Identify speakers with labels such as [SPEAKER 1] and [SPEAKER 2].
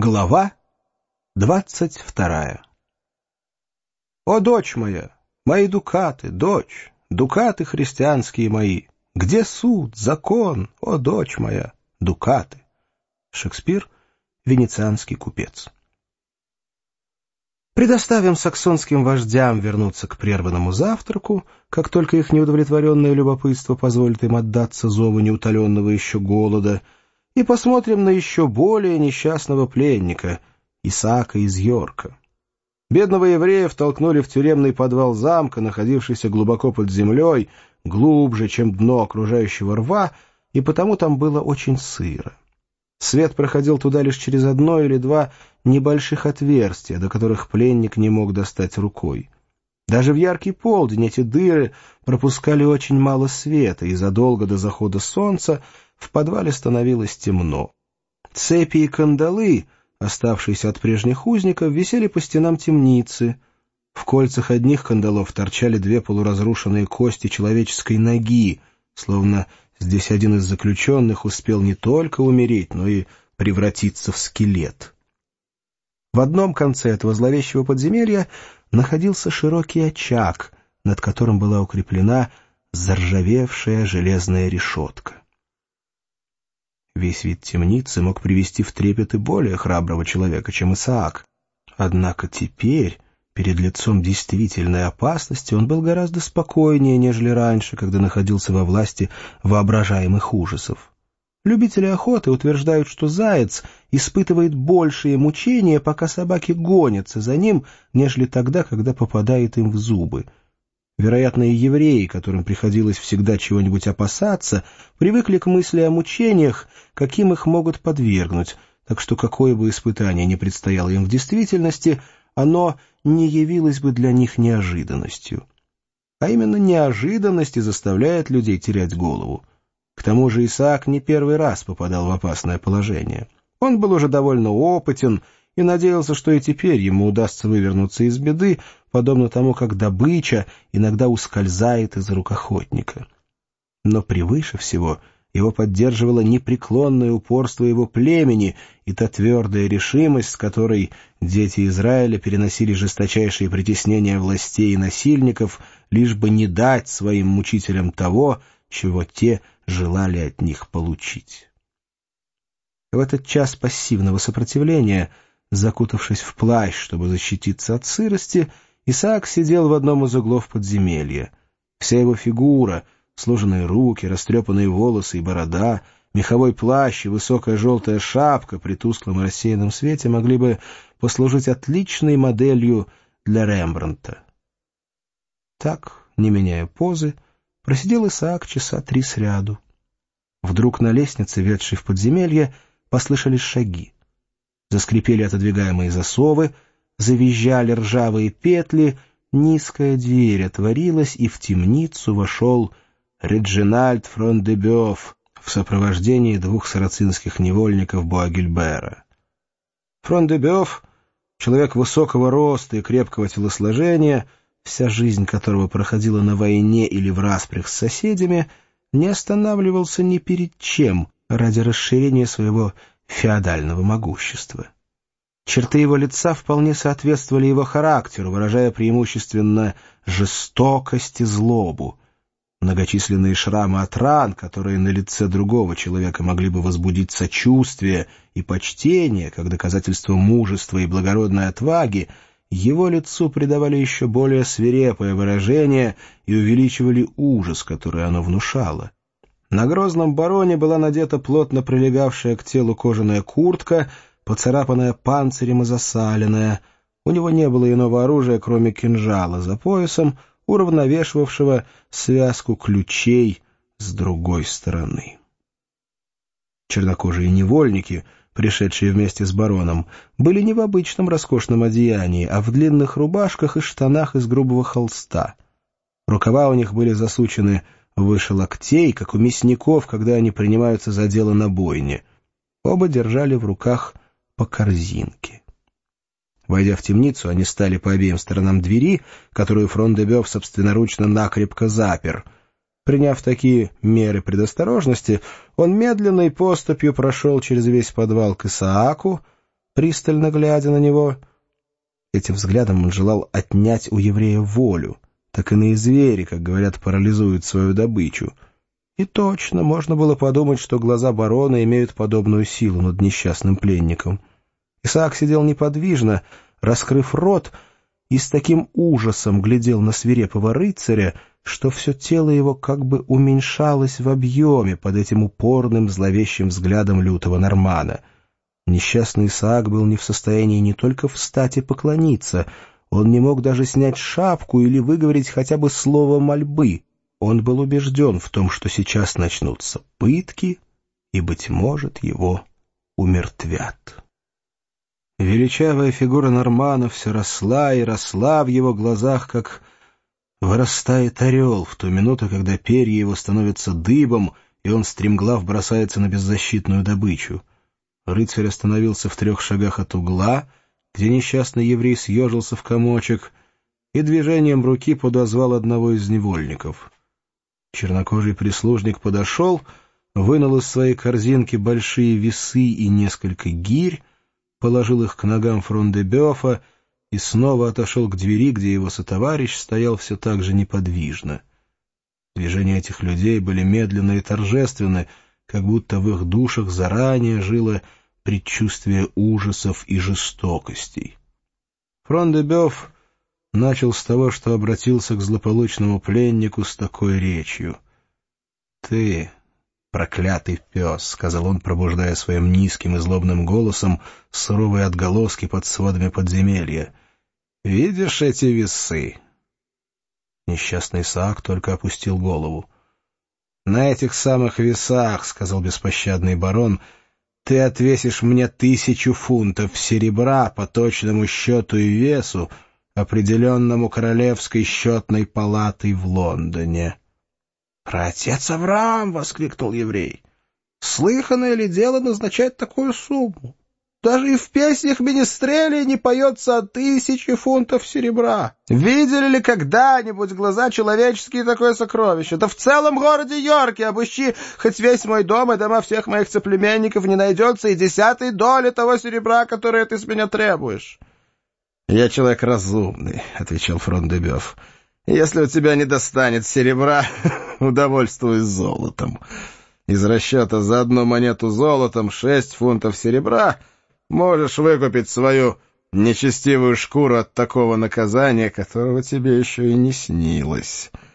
[SPEAKER 1] Глава 22. О, дочь моя, мои дукаты, дочь, дукаты христианские мои, где суд, закон, о, дочь моя, дукаты. Шекспир, венецианский купец. Предоставим саксонским вождям вернуться к прерванному завтраку, как только их неудовлетворенное любопытство позволит им отдаться зову неутоленного еще голода, и посмотрим на еще более несчастного пленника, Исаака из Йорка. Бедного еврея втолкнули в тюремный подвал замка, находившийся глубоко под землей, глубже, чем дно окружающего рва, и потому там было очень сыро. Свет проходил туда лишь через одно или два небольших отверстия, до которых пленник не мог достать рукой. Даже в яркий полдень эти дыры пропускали очень мало света, и задолго до захода солнца в подвале становилось темно. Цепи и кандалы, оставшиеся от прежних узников, висели по стенам темницы. В кольцах одних кандалов торчали две полуразрушенные кости человеческой ноги, словно здесь один из заключенных успел не только умереть, но и превратиться в скелет. В одном конце этого зловещего подземелья находился широкий очаг, над которым была укреплена заржавевшая железная решетка. Весь вид темницы мог привести в трепет и более храброго человека, чем Исаак. Однако теперь, перед лицом действительной опасности, он был гораздо спокойнее, нежели раньше, когда находился во власти воображаемых ужасов. Любители охоты утверждают, что заяц испытывает большие мучения, пока собаки гонятся за ним, нежели тогда, когда попадает им в зубы. Вероятно, и евреи, которым приходилось всегда чего-нибудь опасаться, привыкли к мысли о мучениях, каким их могут подвергнуть, так что какое бы испытание ни предстояло им в действительности, оно не явилось бы для них неожиданностью. А именно неожиданность и заставляет людей терять голову. К тому же Исаак не первый раз попадал в опасное положение. Он был уже довольно опытен и надеялся, что и теперь ему удастся вывернуться из беды, подобно тому, как добыча иногда ускользает из рук охотника. Но превыше всего его поддерживало непреклонное упорство его племени и та твердая решимость, с которой дети Израиля переносили жесточайшие притеснения властей и насильников, лишь бы не дать своим мучителям того, чего те желали от них получить. В этот час пассивного сопротивления, закутавшись в плащ, чтобы защититься от сырости, Исаак сидел в одном из углов подземелья. Вся его фигура, сложенные руки, растрепанные волосы и борода, меховой плащ и высокая желтая шапка при тусклом и рассеянном свете могли бы послужить отличной моделью для Рембрандта. Так, не меняя позы, просидел Исаак часа 3 сряду. Вдруг на лестнице, ведшей в подземелье, послышались шаги. Заскрипели отодвигаемые засовы, завизжали ржавые петли, низкая дверь отворилась, и в темницу вошел Реджинальд Фрон-де-Бёв в сопровождении 2 сарацинских невольников Буагильбера. Фрон-де-Бёв, человек высокого роста и крепкого телосложения, вся жизнь которого проходила на войне или в распрях с соседями, не останавливался ни перед чем ради расширения своего феодального могущества. Черты его лица вполне соответствовали его характеру, выражая преимущественно жестокость и злобу. Многочисленные шрамы от ран, которые на лице другого человека могли бы возбудить сочувствие и почтение, как доказательство мужества и благородной отваги, его лицу придавали еще более свирепое выражение и увеличивали ужас, который оно внушало. На грозном бароне была надета плотно прилегавшая к телу кожаная куртка, поцарапанная панцирем и засаленная. У него не было иного оружия, кроме кинжала за поясом, уравновешивавшего связку ключей с другой стороны. Чернокожие невольники, пришедшие вместе с бароном, были не в обычном роскошном одеянии, а в длинных рубашках и штанах из грубого холста. Рукава у них были засучены выше локтей, как у мясников, когда они принимаются за дело на бойне. Оба держали в руках по корзинке. Войдя в темницу, они стали по обеим сторонам двери, которую Фрон-де-Бёв собственноручно накрепко запер. Приняв такие меры предосторожности, он медленной поступью прошел через весь подвал к Исааку, пристально глядя на него. Этим взглядом он желал отнять у еврея волю. Так иные звери, как говорят, парализуют свою добычу. И точно, можно было подумать, что глаза барона имеют подобную силу над несчастным пленником. Исаак сидел неподвижно, раскрыв рот, и с таким ужасом глядел на свирепого рыцаря, что все тело его как бы уменьшалось в объеме под этим упорным зловещим взглядом лютого нормана. Несчастный Исаак был не в состоянии не только встать и поклониться, он не мог даже снять шапку или выговорить хотя бы слово мольбы. Он был убежден в том, что сейчас начнутся пытки, и, быть может, его умертвят. Величавая фигура Нормана все росла и росла в его глазах, как вырастает орел в ту минуту, когда перья его становятся дыбом, и он стремглав бросается на беззащитную добычу. Рыцарь остановился в 3 шагах от угла, где несчастный еврей съежился в комочек, и движением руки подозвал одного из невольников. Чернокожий прислужник подошел, вынул из своей корзинки большие весы и несколько гирь, положил их к ногам Фрон-де-Бёфа и снова отошел к двери, где его сотоварищ стоял все так же неподвижно. Движения этих людей были медленны и торжественны, как будто в их душах заранее жило предчувствие ужасов и жестокостей. Фрон-де-Бёф начал с того, что обратился к злополучному пленнику с такой речью. «Ты, проклятый пес», — сказал он, пробуждая своим низким и злобным голосом суровые отголоски под сводами подземелья, — «видишь эти весы?» Несчастный Исаак только опустил голову. «На этих самых весах, — сказал беспощадный барон, — ты отвесишь мне 1000 фунтов серебра по точному счету и весу, определенному Королевской счетной палатой в Лондоне». «Праотец Авраам!» — воскликнул еврей. «Слыханное ли дело назначать такую сумму? Даже и в песнях Министрелей не поется о 1000 фунтов серебра. Видели ли когда-нибудь глаза человеческие такое сокровище? Да в целом городе Йорке обыщи хоть весь мой дом и дома всех моих соплеменников, не найдется и 10 доли того серебра, которое ты с меня требуешь». «Я человек разумный», — отвечал Фрон-де-Бёф. «Если у тебя не достанет серебра, удовольствуюсь золотом. Из расчета за 1 монету золотом 6 фунтов серебра можешь выкупить свою нечестивую шкуру от такого наказания, которого тебе еще и не снилось».